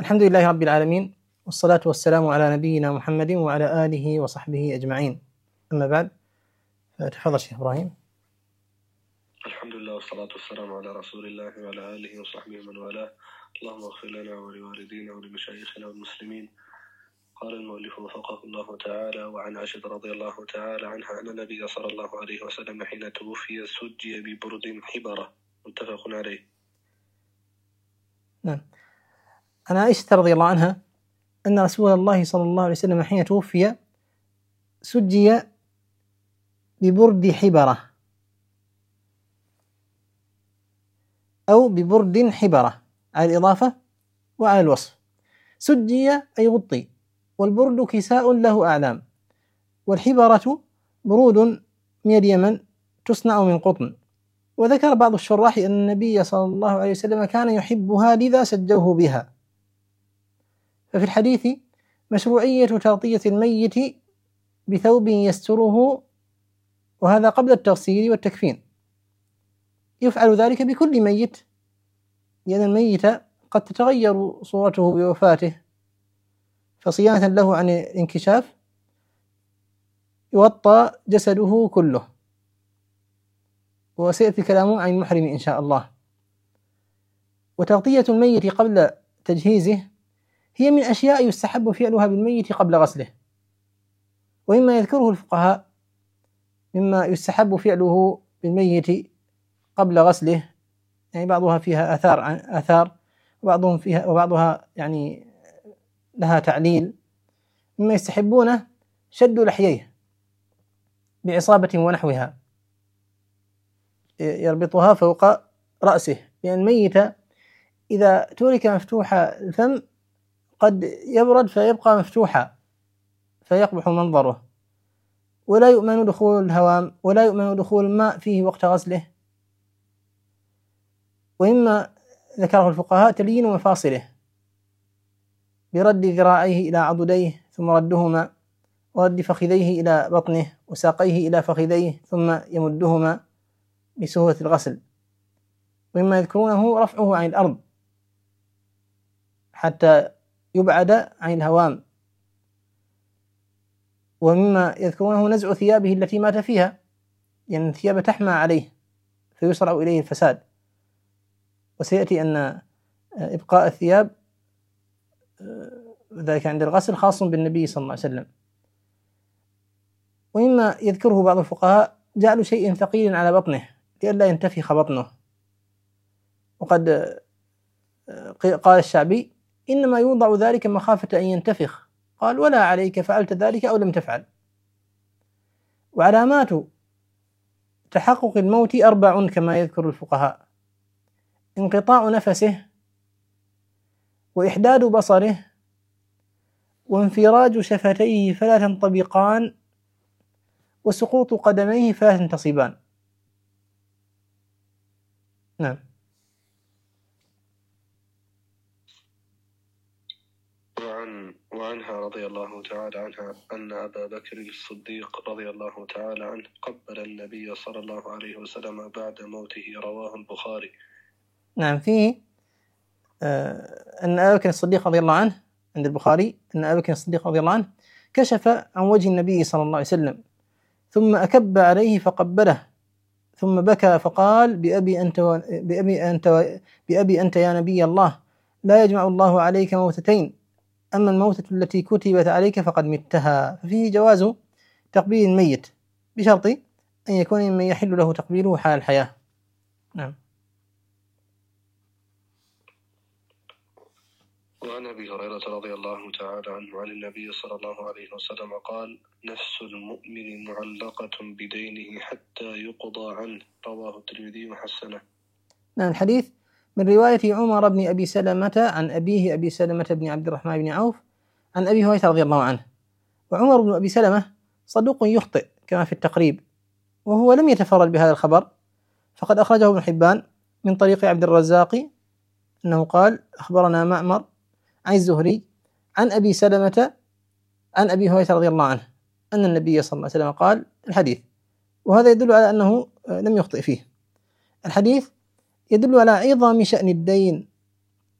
الحمد لله رب العالمين، والصلاة والسلام على نبينا محمد وعلى آله وصحبه أجمعين. أما بعد، فتفضل شيخ إبراهيم. الحمد لله والصلاة والسلام على رسول الله وعلى آله وصحبه من والاه. اللهم اغفر لنا ولوالدينا ولمشايخنا والمسلمين. قال المؤلف وفقه الله تعالى: وعن عائشة رضي الله تعالى عنها أن النبي صلى الله عليه وسلم حين توفي سجي ببرد حبرة، متفق عليه. نعم. عن عائشة رضي الله عنها أن رسول الله صلى الله عليه وسلم حين توفي سجي ببرد حبرة أو ببرد حبرة على الإضافة وعلى الوصف. سجي أي غطي، والبرد كساء له أعلام، والحبرة برود من اليمن تصنع من قطن. وذكر بعض الشراح أن النبي صلى الله عليه وسلم كان يحبها لذا سجوه بها. ففي الحديث مشروعية تغطية الميت بثوب يستره، وهذا قبل التغسيل والتكفين. يفعل ذلك بكل ميت، لأن الميت قد تتغير صورته بوفاته، فصيانة له عن الانكشاف يغطى جسده كله، وسيأتي كلامه عن المحرم إن شاء الله. وتغطية الميت قبل تجهيزه هي من أشياء يستحب فعلها بالميت قبل غسله. ومما يذكره الفقهاء مما يستحب فعله بالميت قبل غسله، يعني بعضها فيها آثار وبعضها يعني لها تعليل. مما يستحبونه شد لحييه بعصابة ونحوها يربطها فوق رأسه، لأن الميت إذا ترك مفتوح الفم قد يبرد فيبقى مفتوحا فيقبح منظره، ولا يؤمن دخول الهوام ولا يؤمن دخول الماء فيه وقت غسله. ومما ذكره الفقهاء تليين مفاصله برد ذراعيه إلى عضديه ثم ردهما، ورد فخذيه إلى بطنه وساقيه إلى فخذيه ثم يمدهما لسهولة الغسل. ومما يذكرونه رفعه عن الأرض حتى يبعد عن الهوام. ومما يذكرونه نزع ثيابه التي مات فيها، لأن الثياب تحمى عليه فيسرع إليه الفساد. وسيأتي أن إبقاء الثياب ذلك عند الغسل خاص بالنبي صلى الله عليه وسلم. ومما يذكره بعض الفقهاء جعل شيء ثقيل على بطنه لئلا ينتفخ بطنه. وقد قال الشعبي: إنما يوضع ذلك مخافة أن ينتفخ، قال: ولا عليك، فعلت ذلك أو لم تفعل. وعلامات تحقق الموت 4 كما يذكر الفقهاء: انقطاع نفسه، وإحداد بصره، وانفراج شفتيه فلا تنطبقان، وسقوط قدميه فلا تنتصبان. نعم. وعنها رضي الله تعالى عنها أن أبا بكر الصديق رضي الله تعالى عنه قبل النبي صلى الله عليه وسلم بعد موته، رواه البخاري. نعم. فيه أن أبا بكر الصديق رضي الله عنه عند البخاري أن أبا بكر الصديق رضي الله عنه كشف عن وجه النبي صلى الله عليه وسلم ثم أكب عليه فقبله، ثم بكى فقال: بأبي أنت يا نبي الله، لا يجمع الله عليك موتتين، أما الموتة التي كتبت عليك فقد متها. ففيه جواز تقبيل الميت بشرط أن يكون ممن يحل له تقبيله حال الحياة. نعم. وعن أبي هريرة رضي الله تعالى عنه عن النبي صلى الله عليه وسلم قال: نفس المؤمن معلقة بدينه حتى يقضى عنه، رواه الترمذي وحسنه. نعم. الحديث من رواية عمر بن أبي سلمة عن أبيه أبي سلمة بن عبد الرحمن بن عوف عن أبي هريرة رضي الله عنه. وعمر بن أبي سلمة صدوق يخطئ كما في التقريب، وهو لم يتفرد بهذا الخبر، فقد أخرجه ابن حبان من طريق عبد الرزاق أنه قال: أخبرنا معمر عن الزهري عن أبي سلمة عن أبي هريرة رضي الله عنه أن النبي صلى الله عليه وسلم قال الحديث. وهذا يدل على أنه لم يخطئ فيه. الحديث يدل على عظم شأن الدين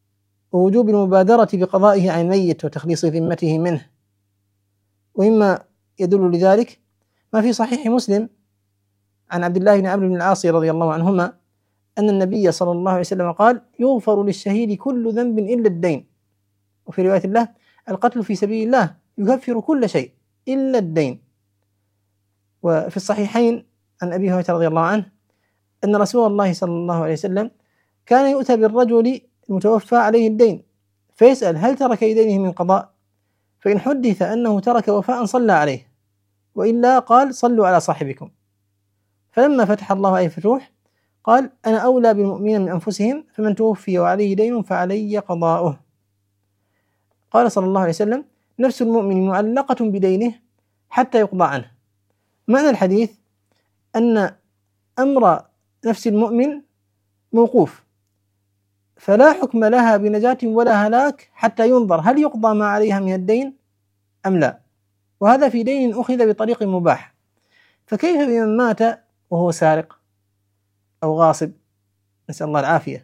ووجوب المبادرة بقضائه عن الميت وتخليص ذمته منه. ومما يدل لذلك ما في صحيح مسلم عن عبد الله بن عمرو بن العاص رضي الله عنهما أن النبي صلى الله عليه وسلم قال: يغفر للشهيد كل ذنب إلا الدين. وفي رواية الله: القتل في سبيل الله يكفر كل شيء إلا الدين. وفي الصحيحين عن أبي هريرة رضي الله عنه أن رسول الله صلى الله عليه وسلم كان يؤتى بالرجل المتوفى عليه الدين فيسأل: هل ترك لدينه من قضاء؟ فإن حدث أنه ترك وفاء صلى عليه، وإلا قال: صلوا على صاحبكم. فلما فتح الله عليه الفتوح قال: أنا أولى بالمؤمنين من أنفسهم، فمن توفي وعليه دين فعلي قضاؤه. قال صلى الله عليه وسلم: نفس المؤمن معلقة بدينه حتى يقضى عنه. معنى الحديث أن أمر نفس المؤمن موقوف، فلا حكم لها بنجاة ولا هلاك حتى ينظر هل يقضى ما عليها من الدين أم لا، وهذا في دين أخذ بطريق مباح. فكيف بمن مات وهو سارق أو غاصب، نسأل الله العافية؟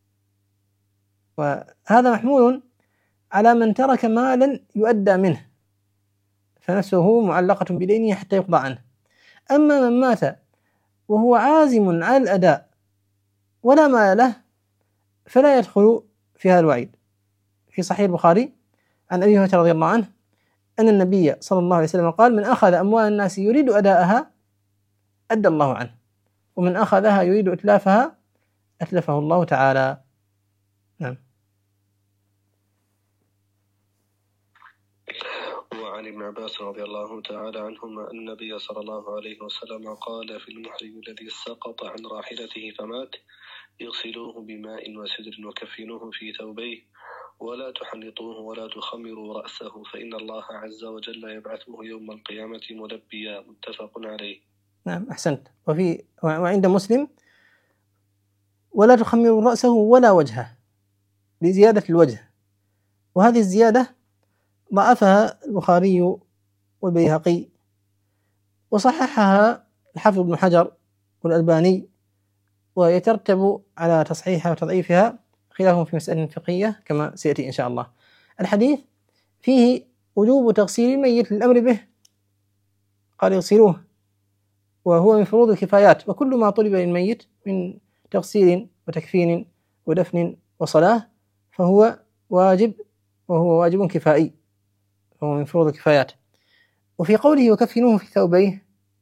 وهذا محمول على من ترك مالا يؤدى منه، فنفسه معلقة بدينه حتى يقضى عنه. أما من مات وهو عازم على الأداء ولا مال له فلا يدخل في هذا الوعيد. في صحيح البخاري عن أبي هريرة رضي الله عنه أن النبي صلى الله عليه وسلم قال: من أخذ أموال الناس يريد أداءها أدى الله عنه، ومن أخذها يريد إتلافها أتلفه الله تعالى. نعم. وعن ابن عباس رضي الله تعالى عنهما أن النبي صلى الله عليه وسلم قال في المحرم الذي سقط عن راحلته فمات: يغسلوه بماء وسدر وكفنوه في ثوبيه ولا تحنطوه ولا تخمروا رأسه فإن الله عز وجل يبعثه يوم القيامة ملبيا. متفق عليه. نعم، أحسنت. وعند مسلم: ولا تخمروا رأسه ولا وجهه، بزيادة الوجه. وهذه الزيادة ضعفها البخاري والبيهقي، وصححها الحافظ ابن حجر والألباني، ويترتب على تصحيحها وتضعيفها خلاف في مسألة فقهية كما سيأتي إن شاء الله. الحديث فيه وجوب تغسيل الميت للأمر به، قال: يغسلوه، وهو من فروض الكفايات، وكل ما طلب للميت من تغسيل وتكفين ودفن وصلاة فهو واجب، وهو واجب كفائي، فهو من فروض الكفايات. وفي قوله وكفنوه في ثوبيه،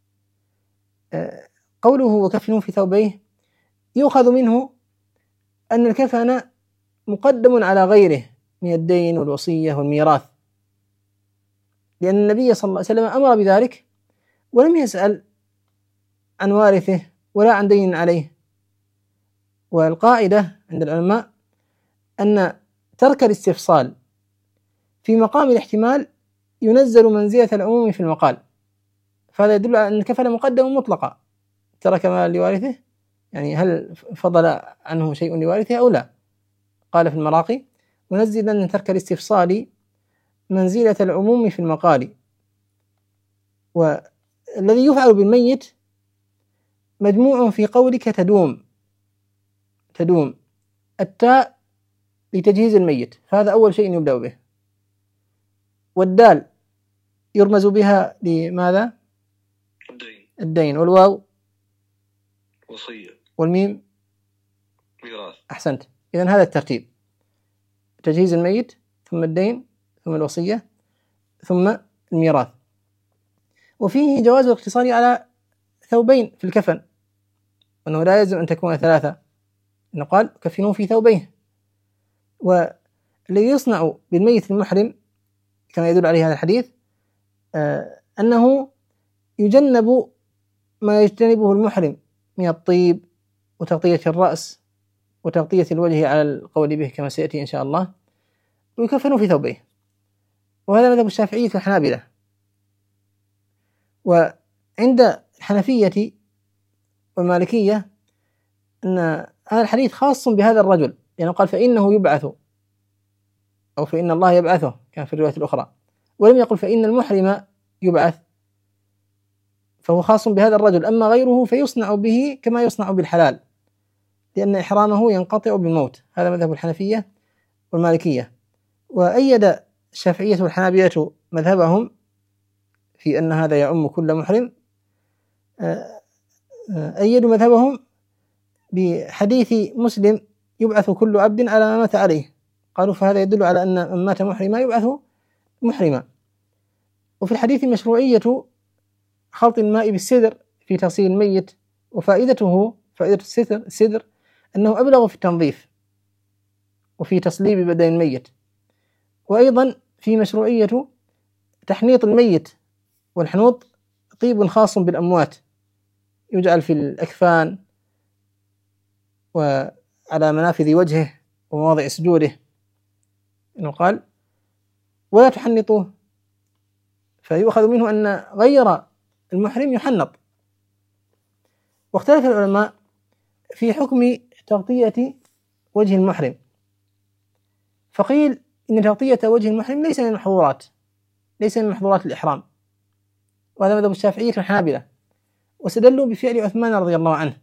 قوله وكفنوه في ثوبيه يؤخذ منه أن الكفن مقدم على غيره من الدين والوصية والميراث، لأن النبي صلى الله عليه وسلم أمر بذلك ولم يسأل عن وارثه ولا عن دين عليه. والقاعدة عند العلماء أن ترك الاستفصال في مقام الاحتمال ينزل منزلة العموم في المقال، فهذا يدل على أن الكفن مقدم مطلقا. ترك مال لوارثه، يعني هل فضل عنه شيء لوارثه أو لا؟ قال في المراقي: منزلا أن ترك الاستفصال منزلة العموم في المقال. والذي يفعل بالميت مجموع في قولك تدوم التاء لتجهيز الميت، فهذا أول شيء يبدأ به. والدال يرمز بها لماذا؟ الدين. والواو وصية. والميم ميراث. أحسنت. إذن هذا الترتيب: تجهيز الميت، ثم الدين، ثم الوصية، ثم الميراث. وفيه جواز الاقتصار على ثوبين في الكفن، وأنه لا يلزم أن تكون ثلاثة، إنه قال: كفنوه في ثوبيه. والذي يصنع بالميت المحرم كما يدل عليه هذا الحديث أنه يجنب ما يجتنبه المحرم من الطيب وتغطية الرأس وتغطية الوجه على القول به كما سيأتي إن شاء الله، ويكفن في ثوبيه. وهذا مذهب الشافعية والحنابلة. وعند الحنفية والمالكية أن هذا الحديث خاص بهذا الرجل، يعني قال: فإنه يبعث، أو فإن الله يبعثه كان في الرواية الأخرى، ولم يقل فإن المحرم يبعث، فهو خاص بهذا الرجل. أما غيره فيصنع به كما يصنع بالحلال، لأن إحرامه ينقطع بالموت. هذا مذهب الحنفية والمالكية. وأيد الشافعية والحنابلة مذهبهم في أن هذا يعم كل محرم، أيدوا مذهبهم بحديث مسلم يبعث كل عبد على ما مات عليه، قالوا فهذا يدل على أن من مات محرما يبعث محرما. وفي الحديث مشروعية خلط الماء بالسدر في تغسيل الميت، وفائدته فائدة السدر أنه أبلغ في التنظيف وفي تصليب بدن الميت. وأيضا في مشروعية تحنيط الميت، والحنوط طيب خاص بالأموات يجعل في الأكفان وعلى منافذ وجهه ومواضع سجوده، إنه قال ولا تحنطوه، فيؤخذ منه أن غير المحرم يحنط. واختلف العلماء في حكم تغطية وجه المحرم، فقيل إن تغطية وجه المحرم ليس من المحظورات، ليس من محظورات الإحرام، وهذا مذهب الشافعية والحنابلة، واستدلوا بفعل عثمان رضي الله عنه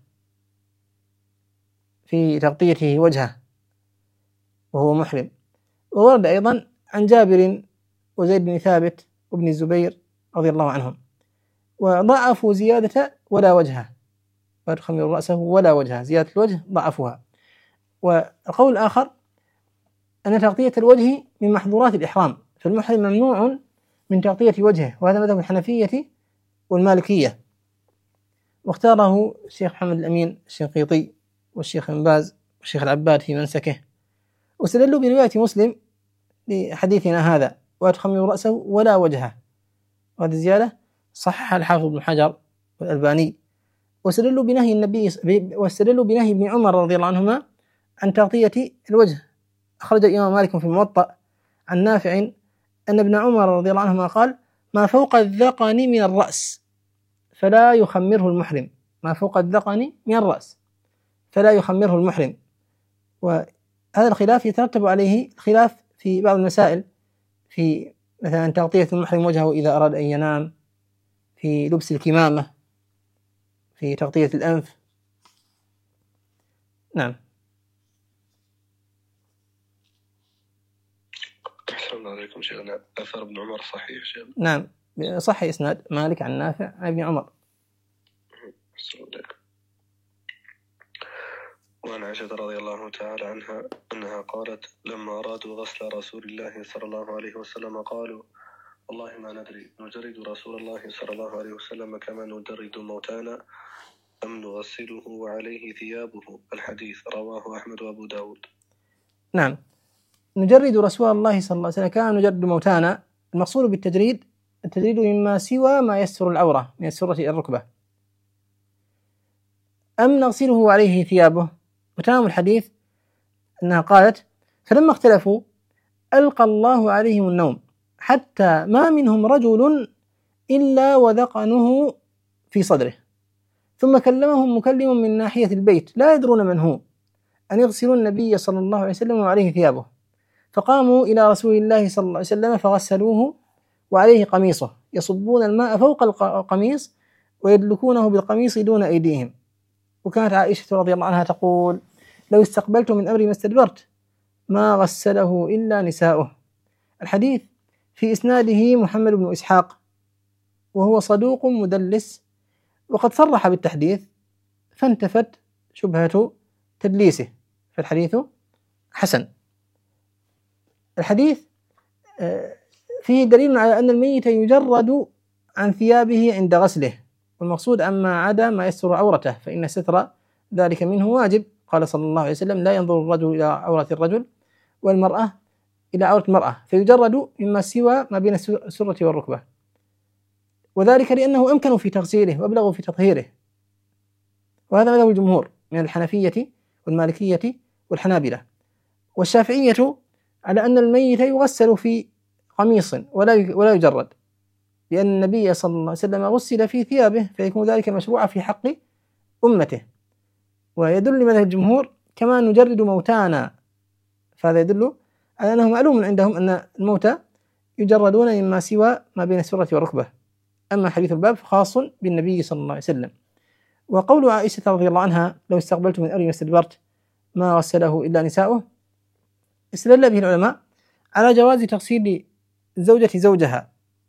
في تغطيته وجهه وهو محرم. وورد أيضا عن جابر وزيد بن ثابت وابن الزبير رضي الله عنهم، وضعفوا زيادة ولا وجهه، لا تخمر رأسه ولا وجهه، زيادة الوجه ضعفوها. والقول الآخر أن تغطية الوجه من محظورات الإحرام، فالمحرم ممنوع من تغطية وجهه، وهذا مذهب الحنفية والمالكية، واختاره الشيخ محمد الأمين الشنقيطي والشيخ ابن باز والشيخ العباد في منسكه. واستدلوا برواية مسلم لحديثنا هذا ولا تخمر رأسه ولا وجهه، وهذه زيادة صحح الحافظ ابن حجر والألباني. واستدلوا بنهي ابن عمر رضي الله عنهما عن تغطية الوجه. أخرج الإمام مالك في الموطأ عن نافع أن ابن عمر رضي الله عنهما قال ما فوق الذقن من الرأس فلا يخمره المحرم، ما فوق الذقن من الرأس فلا يخمره المحرم. وهذا الخلاف يترتب عليه خلاف في بعض المسائل، في مثلا تغطية المحرم وجهه إذا أراد أن ينام، في لبس الكمامة، في تغطية الأنف. نعم. أحسن عليكم شيخنا. أثر ابن عمر صحيح شيخ؟ نعم صحيح، إسناد مالك عن نافع عن ابن عمر. أحسن عليكم. وعن عائشة رضي الله تعالى عنها أنها قالت لما أرادوا غسل رسول الله صلى الله عليه وسلم قالوا والله ما ندري نجرد رسول الله صلى الله عليه وسلم كما نجرد موتانا أم نغسله وعليه ثيابه. الحديث رواه أحمد وأبو داود. نعم، نجرد رسول الله صلى الله عليه وسلم كما نجرد موتانا. المقصود بالتجريد التجريد مما سوى ما يستر العورة من السرة إلى الركبة. أم نغسله وعليه ثيابه. وتمام الحديث أنها قالت فلما اختلفوا ألقى الله عليهم النوم حتى ما منهم رجل إلا وذقنه في صدره، ثم كلمهم مكلم من ناحية البيت لا يدرون من هو أن يغسلوا النبي صلى الله عليه وسلم وعليه ثيابه، فقاموا إلى رسول الله صلى الله عليه وسلم فغسلوه وعليه قميصه، يصبون الماء فوق القميص ويدلكونه بالقميص دون أيديهم. وكانت عائشة رضي الله عنها تقول لو استقبلت من أمري ما استدبرت ما غسله إلا نساؤه. الحديث في إسناده محمد بن إسحاق وهو صدوق مدلس، وقد صرح بالتحديث فانتفت شبهة تدليسه، فالحديث حسن. الحديث فيه دليل على أن الميت يجرد عن ثيابه عند غسله، والمقصود أما عدا ما يستر عورته فإن ستر ذلك منه واجب. قال صلى الله عليه وسلم لا ينظر الرجل إلى عورة الرجل والمرأة إلى عورة المرأة، فيجرد مما سوى ما بين السرة والركبة، وذلك لأنه أمكن في تغسيله وأبلغ في تطهيره. وهذا مذهب الجمهور من الحنفية والمالكية والحنابلة. والشافعية على أن الميت يغسل في قميص ولا يجرد، لأن النبي صلى الله عليه وسلم غسل في ثيابه، فيكون ذلك مشروعا في حق أمته. ويدل لمذهب الجمهور كما نجرد موتانا، فهذا يدل على أنه معلوم عندهم أن الموتى يجردون مما سوى ما بين السرة والركبة. أما حديث الباب فخاص بالنبي صلى الله عليه وسلم. وقول عائشة رضي الله عنها لو استقبلت من أمري ما استدبرت ما غسله إلا نساؤه، استدل به العلماء على جواز تغسيل الزوجة زوجها،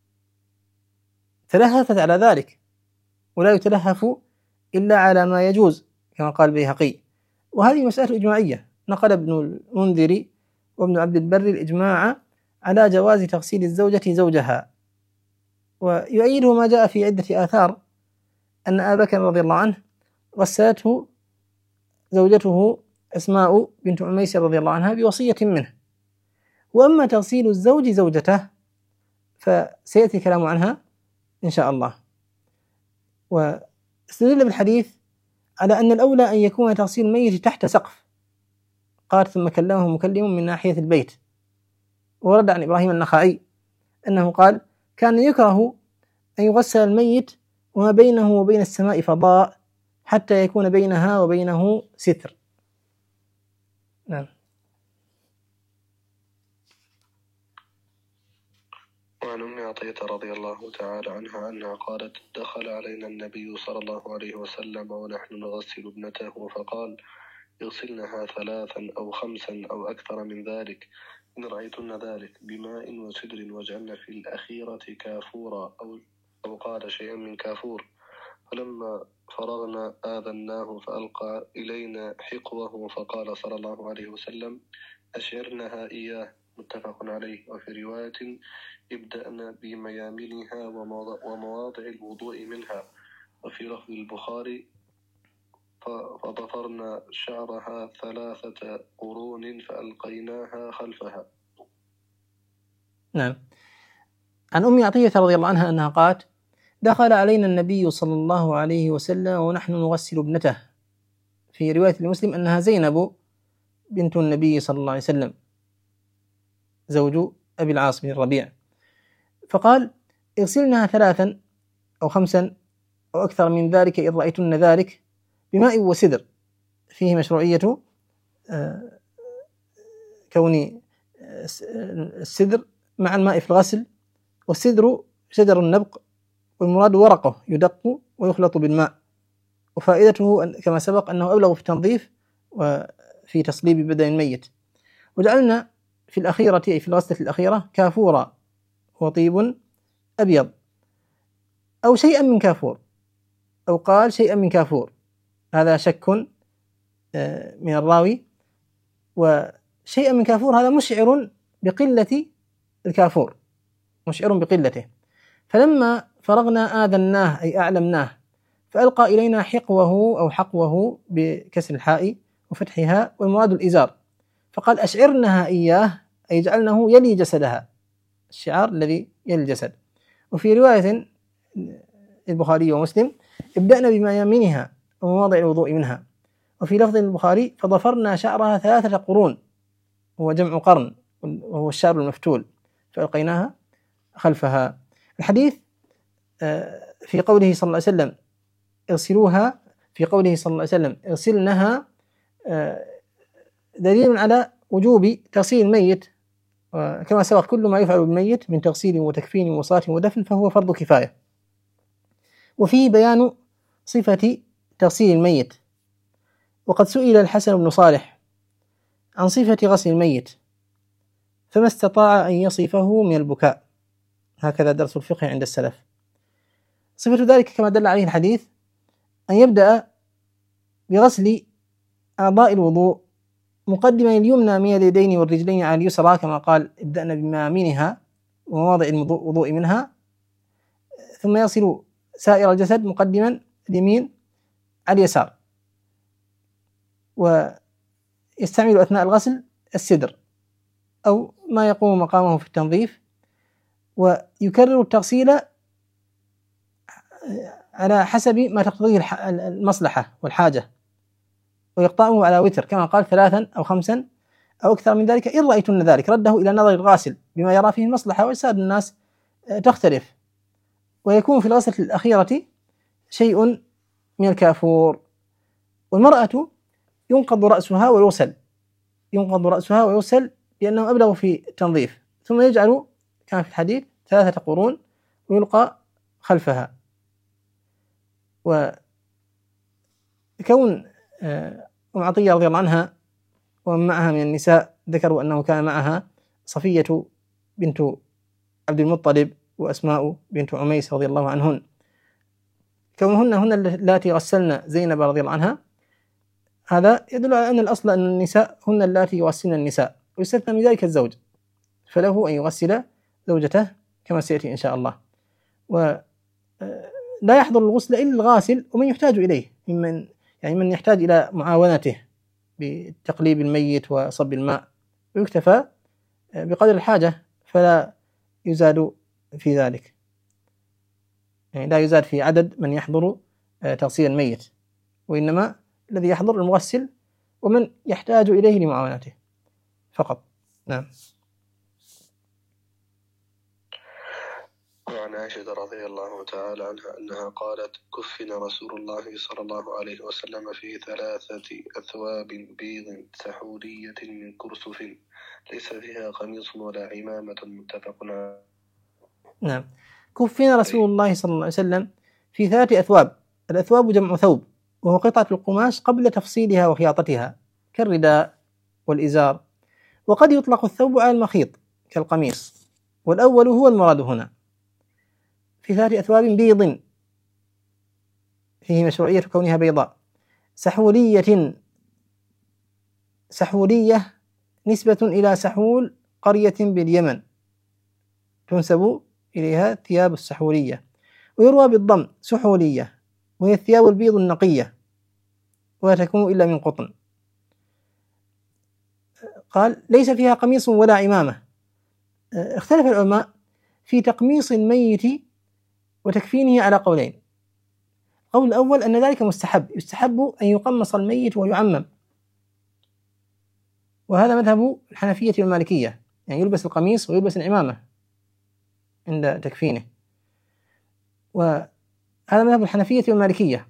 تلهفت على ذلك، ولا يتلهف إلا على ما يجوز كما قال البيهقي. وهذه مسألة إجماعية، نقل ابن المنذر وابن عبد البر الإجماع على جواز تغسيل الزوجة زوجها. ويؤيده ما جاء في عدة آثار أن أبا بكر رضي الله عنه غسلته زوجته أسماء بنت عميس رضي الله عنها بوصية منه. وأما تغسيل الزوج زوجته فسيأتي الكلام عنها إن شاء الله. واستدل بالحديث على أن الأولى أن يكون تغسيل الميت تحت سقف، قال ثم كلمه مكلم من ناحية البيت. ورد عن إبراهيم النخعي أنه قال كان يكره أن يغسل الميت وما بينه وبين السماء فضاء حتى يكون بينها وبينه ستر. نعم. وعن أم عطية رضي الله تعالى عنها أنها قالت دخل علينا النبي صلى الله عليه وسلم ونحن نغسل ابنته فقال اغسلنها 3 أو 5 أو أكثر من ذلك إن رأيتن ذلك بماء وسدر واجعلن في الأخيرة كافورا أو قال شيئا من كافور. فلما فرغنا آذناه فألقى إلينا حقوه فقال صلى الله عليه وسلم أشعرنها إياه، متفق عليه. وفي رواية ابدأنا بميامنها ومواضع الوضوء منها. وفي لفظ البخاري فضفرنا شعرها 3 قرون فألقيناها خلفها. نعم. عن أم عطية رضي الله عنها أنها قالت دخل علينا النبي صلى الله عليه وسلم ونحن نغسل ابنته. في رواية المسلم أنها زينب بنت النبي صلى الله عليه وسلم زوج أبي العاص بن الربيع، فقال اغسلنها 3 أو 5 أو أكثر من ذلك إن رأيتن ذلك بماء وسدر. فيه مشروعية كون السدر مع الماء في الغسل، والسدر شجر النبق والمراد ورقه يدق ويخلط بالماء. وفائدته كما سبق أنه أبلغ في التنظيف وفي تصليب بدن الميت. وجعلنا في الأخيرة أي في الغسلة الأخيرة كافورا وطيب أبيض أو شيئا من كافور، أو قال شيئا من كافور، هذا شك من الراوي. وشيئا من كافور هذا مشعر بقلة الكافور، مشعر بقلته. فلما فرغنا آذناه أي أعلمناه فألقى إلينا حقوه أو حقوه بكسر الحاء وفتحها والمراد الإزار، فقال أشعرنها إياه أي جعلنه يلي جسدها، الشعار الذي يلي الجسد. وفي رواية البخاري ومسلم ابدأنا بميامنها ومواضع الوضوء منها. وفي لفظ البخاري فضفرنا شعرها 3 قرون، هو جمع قرن وهو الشعر المفتول، فألقيناها خلفها. الحديث في قوله صلى الله عليه وسلم اغسلوها، في قوله صلى الله عليه وسلم اغسلنها دليل على وجوب تغسيل الميت، كما سبق كل ما يفعل بالميت من تغسيل وتكفين وصلاة ودفن فهو فرض كفاية. وفيه بيان صفة تغسيل الميت. وقد سئل الحسن بن صالح عن صفة غسل الميت فما استطاع أن يصفه من البكاء، هكذا درس الفقه عند السلف. صفة ذلك كما دل عليه الحديث أن يبدأ بغسل أعضاء الوضوء مقدما اليمنى من اليدين والرجلين على اليسرى، كما قال ابدأنا بميامنها ومواضع الوضوء منها، ثم يصل سائر الجسد مقدما اليمين على اليسار. ويستعمل أثناء الغسل السدر أو ما يقوم مقامه في التنظيف، ويكرر التغسيل على حسب ما تقتضيه المصلحة والحاجة، ويقطعه على وتر كما قال 3 أو 5 أو أكثر من ذلك إن رأيتن ذلك، رده إلى نظر الغاسل بما يرى فيه المصلحة، وإرشاد الناس تختلف. ويكون في الغسلة الأخيرة شيء من الكافور. والمرأة ينقض رأسها ويغسل لأنه أبلغ في التنظيف، ثم يجعل كما في الحديث 3 قرون ويلقى خلفها. وكون أم عطية رضي الله عنها ومن معها من النساء ذكروا أنه كان معها صفية بنت عبد المطلب وأسماء بنت عميس رضي الله عنهن، كونهن هن اللاتي غسلن زينب رضي الله عنها، هذا يدل على أن الأصل أن النساء هن اللاتي يغسلن النساء، ويستثنى من ذلك الزوج، فله أن يغسل زوجته كما سيأتي إن شاء الله. ولا يحضر الغسل إلا الغاسل ومن يحتاج إليه من يحتاج إلى معاونته بتقليب الميت وصب الماء، ويكتفى بقدر الحاجة فلا يزاد في ذلك، يعني لا يزاد في عدد من يحضر تغسيل الميت، وإنما الذي يحضر المغسل ومن يحتاج إليه لمعاونته فقط. نعم. وعن عائشة رضي الله تعالى عنها أنها قالت: كفن رسول الله صلى الله عليه وسلم في 3 أثواب بيض سحورية من كرسف ليس فيها قميص ولا عمامة، متفق عليه. نعم. كفن رسول الله صلى الله عليه وسلم في 3 أثواب. الأثواب جمع ثوب، وهو قطعة القماش قبل تفصيلها وخياطتها كالرداء والإزار، وقد يطلق الثوب على المخيط كالقميص، والأول هو المراد هنا. في 3 أثواب بيض، فيه مشروعية كونها بيضاء، سحولية نسبة إلى سحول قرية باليمن تنسب إليها ثياب السحولية، ويروى بالضم سحولية، وهي الثياب البيض النقية ولا تكون إلا من قطن. قال: ليس فيها قميص ولا عمامة. اختلف العلماء في تقميص الميت وتكفينه على قولين. القول الأول أن ذلك مستحب، يستحب أن يقمص الميت ويعمم، وهذا مذهب الحنفية والمالكية، يعني يلبس القميص ويلبس العمامة عند تكفينه، وهذا مذهب الحنفية والمالكية.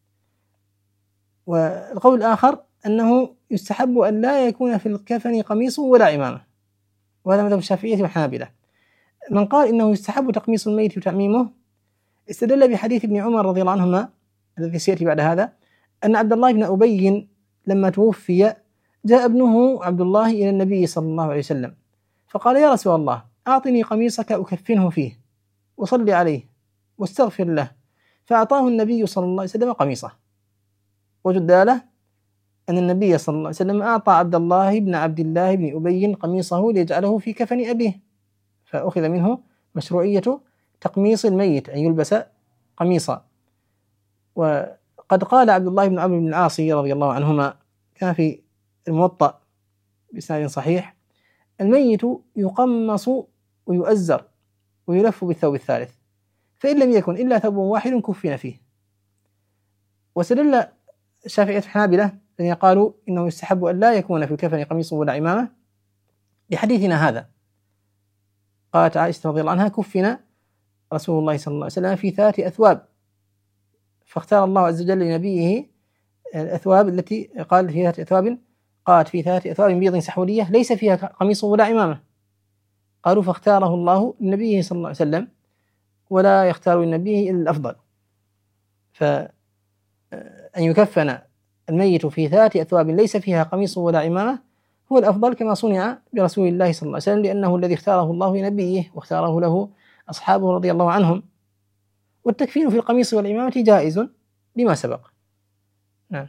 والقول الآخر أنه يستحب أن لا يكون في الكفن قميص ولا عمامة، وهذا مذهب الشافعية والحنابلة. من قال إنه يستحب تقميص الميت وتعميمه استدل بحديث ابن عمر رضي الله عنهما الذي سيأتي بعد هذا، أن عبد الله بن أبي لما توفي جاء ابنه عبد الله إلى النبي صلى الله عليه وسلم فقال: يا رسول الله، أعطني قميصك أكفنه فيه وصلي عليه واستغفر له، فأعطاه النبي صلى الله عليه وسلم قميصه. وجداله أن النبي صلى الله عليه وسلم أعطى عبد الله بن أبي قميصه ليجعله في كفن أبيه، فأخذ منه مشروعية تقميص الميت، أن يلبس قميصا. وقد قال عبد الله بن عمرو بن العاص رضي الله عنهما، كان في الموطأ بإسناد صحيح: الميت يقمص ويؤزر ويلف بالثوب الثالث، فإن لم يكن إلا ثوب واحد كفن فيه. واستدل الشافعية والحنابلة الذين قالوا إنه يستحب أن لا يكون في الكفن قميص ولا عمامة لحديثنا هذا. قالت عائشة رضي الله عنها: كفن رسول الله صلى الله عليه وسلم في 3 أثواب، فاختار الله عز وجل لنبيه الأثواب التي قال في 3 أثواب، قالت في 3 أثواب بيض سحولية ليس فيها قميص ولا عمامة. قالوا: فاختاره الله لنبيه صلى الله عليه وسلم، ولا يختار لنبيه إلا الأفضل. فأن يكفن الميت في 3 أثواب ليس فيها قميص ولا عمامة هو الأفضل، كما صنع برسول الله صلى الله عليه وسلم، لأنه الذي اختاره الله لنبيه واختاره له أصحابه رضي الله عنهم. والتكفين في القميص والعمامة جائز لما سبق. نعم.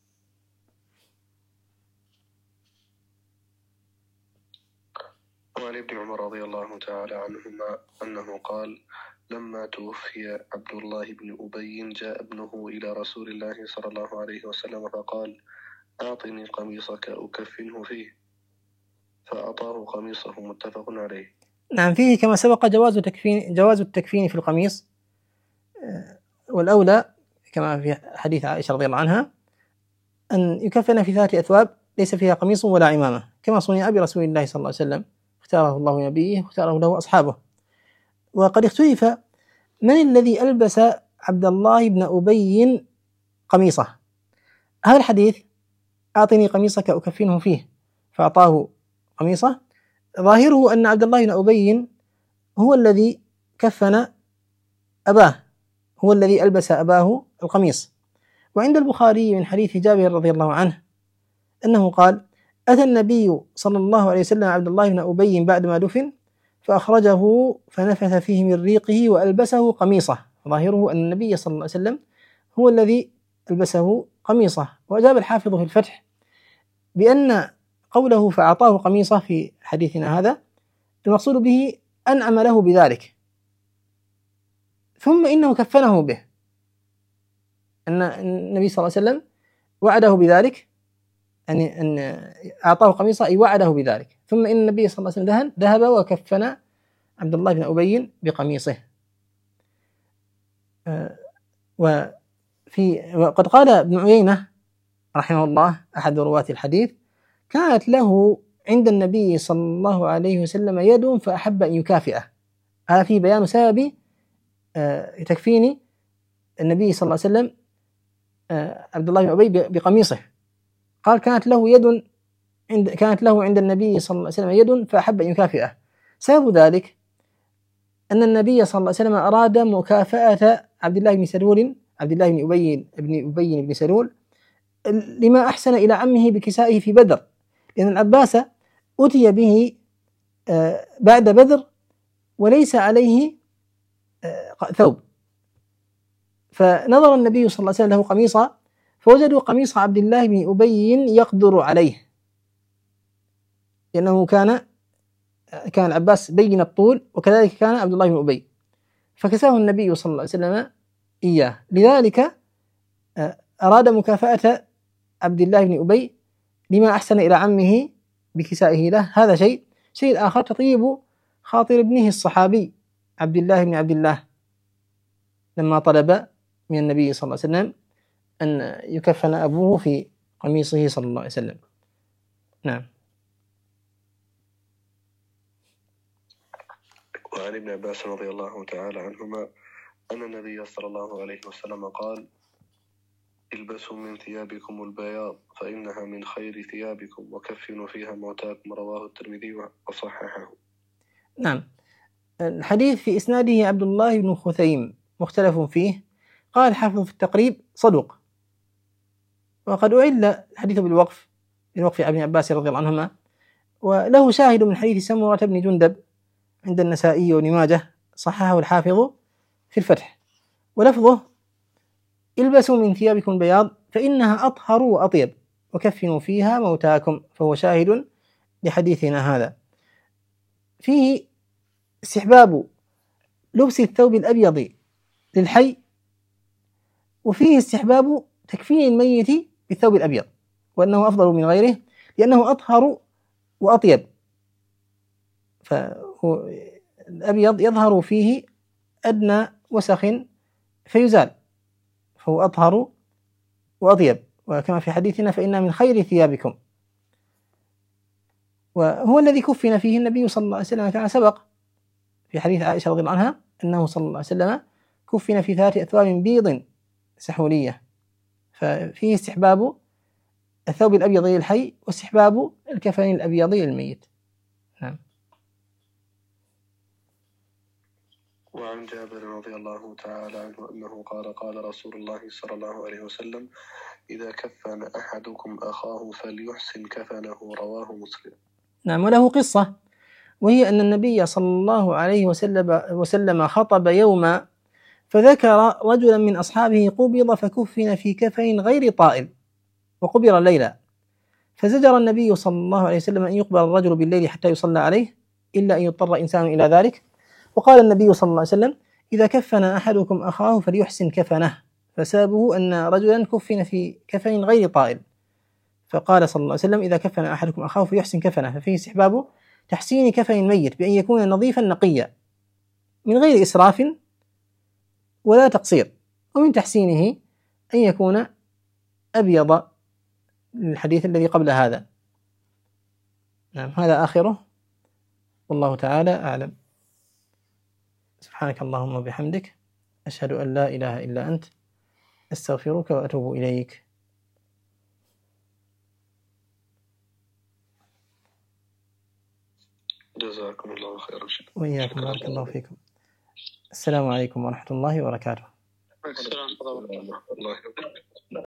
وعن ابن عمر رضي الله تعالى عنهما أنه قال: لما توفي عبد الله بن أبي جاء ابنه إلى رسول الله صلى الله عليه وسلم فقال: أعطني قميصك أكفنه فيه، فأعطاه قميصه، متفق عليه. نعم. فيه كما سبق جواز التكفين في القميص، والأولى كما في حديث عائشة رضي الله عنها أن يكفن في 3 أثواب ليس فيها قميص ولا عمامة، كما صنع برسول الله صلى الله عليه وسلم، اختاره الله لنبيه واختاره له أصحابه. وقد اختلف من الذي ألبس عبد الله بن أبي قميصه. هذا الحديث: أعطني قميصك أكفنه فيه، فأعطاه قميصه، ظاهره أن عبد الله بن أبي هو الذي كفن أباه، هو الذي ألبس أباه القميص. وعند البخاري من حديث جابر رضي الله عنه أنه قال: أتى النبي صلى الله عليه وسلم عبد الله بن أبي بعدما دفن فأخرجه فنفث فيه من ريقه وألبسه قميصه، ظاهره أن النبي صلى الله عليه وسلم هو الذي ألبسه قميصه. وأجاب الحافظ في الفتح بأن قوله فأعطاه قميصه في حديثنا هذا المقصود به أنعم له بذلك، ثم إنه كفنه به، أن النبي صلى الله عليه وسلم وعده بذلك، أن أعطاه قميصه أي وعده بذلك، ثم إن النبي صلى الله عليه وسلم ذهب وكفن عبد الله بن أبي بقميصه. وقد قال ابن عيينة رحمه الله أحد رواة الحديث: كانت له عند النبي صلى الله عليه وسلم يد فأحب أن يكافئه. هذا في بيان سبب تكفين النبي صلى الله عليه وسلم عبد الله بن أبي بقميصه. قال كانت له عند النبي صلى الله عليه وسلم يد فأحب أن يكافئه. سبب ذلك أن النبي صلى الله عليه وسلم أراد مكافأة عبد الله بن أبي بن سلول لما أحسن إلى عمه بكسائه في بدر، لأن العباس أتي به بعد بدر وليس عليه ثوب، فنظر النبي صلى الله عليه وسلم له قميصا فوجدوا قميص عبد الله بن أبي يقدر عليه، لأنه كان العباس بين الطول وكذلك كان عبد الله بن أبي، فكساه النبي صلى الله عليه وسلم إياه. لذلك أراد مكافأة عبد الله بن أبي لما أحسن إلى عمه بكسائه له. هذا شيء آخر تطيب خاطر ابنه الصحابي عبد الله بن عبد الله لما طلب من النبي صلى الله عليه وسلم أن يكفن أبوه في قميصه صلى الله عليه وسلم. نعم. وعن ابن عباس رضي الله تعالى عنهما أن النبي صلى الله عليه وسلم قال: البسوا من ثيابكم البياض فإنها من خير ثيابكم وكفنوا فيها موتاكم، رواه الترمذي وصححه. نعم. الحديث في إسناده عبد الله بن خثيم مختلف فيه. قال الحافظ في التقريب صدوق، وقد أعل الحديث بالوقف ابن عباس رضي الله عنهما، وله شاهد من حديث سمرة بن جندب عند النسائي وابن ماجه صححه الحافظ في الفتح، ولفظه: البسوا من ثيابكم البياض فإنها أطهر وأطيب وكفنوا فيها موتاكم، فهو شاهد لحديثنا هذا. فيه استحباب لبس الثوب الأبيض للحي، وفيه استحباب تكفين الميت بالثوب الأبيض، وأنه أفضل من غيره لأنه أطهر وأطيب، فهو الأبيض يظهر فيه أدنى وسخ فيزال، فهو أطهر وأطيب، وكما في حديثنا فإن من خير ثيابكم. وهو الذي كفن فيه النبي صلى الله عليه وسلم، كما سبق في حديث عائشة رضي الله عنها أنه صلى الله عليه وسلم كفن في 3 أثواب بيض سحولية، ففيه استحباب الثوب الأبيض للحي واستحباب الكفن الأبيض للميت. نعم. وعن جابر رضي الله تعالى عنه أنه قال: قال رسول الله صلى الله عليه وسلم: إذا كفن أحدكم أخاه فليحسن كفنه، رواه مسلم. نعم. وله قصة، وهي أن النبي صلى الله عليه وسلم خطب يوما فذكر رجلا من أصحابه قبض فكفن في كفن غير طائل وقبر ليلا، فزجر النبي صلى الله عليه وسلم أن يقبل الرجل بالليل حتى يصلى عليه إلا أن يضطر إنسان إلى ذلك. وقال النبي صلى الله عليه وسلم: إذا كفن أحدكم أخاه فليحسن كفنه، فسابه أن رجلا كفن في كفن غير طائل، فقال صلى الله عليه وسلم: إذا كفن أحدكم أخاه فليحسن كفنه، ففيه استحباب تحسين كفن الميت بأن يكون نظيفا نقيا من غير إسراف ولا تقصير، ومن تحسينه أن يكون أبيض، الحديث الذي قبل هذا. نعم. هذا آخره، والله تعالى أعلم. سبحانك اللهم وبحمدك، أشهد أن لا إله إلا أنت، أستغفرك وأتوب إليك. جزاكم الله خيرا. وإياكم، بارك الله فيكم. السلام عليكم ورحمة الله وبركاته. السلام ورحمة الله وبركاته.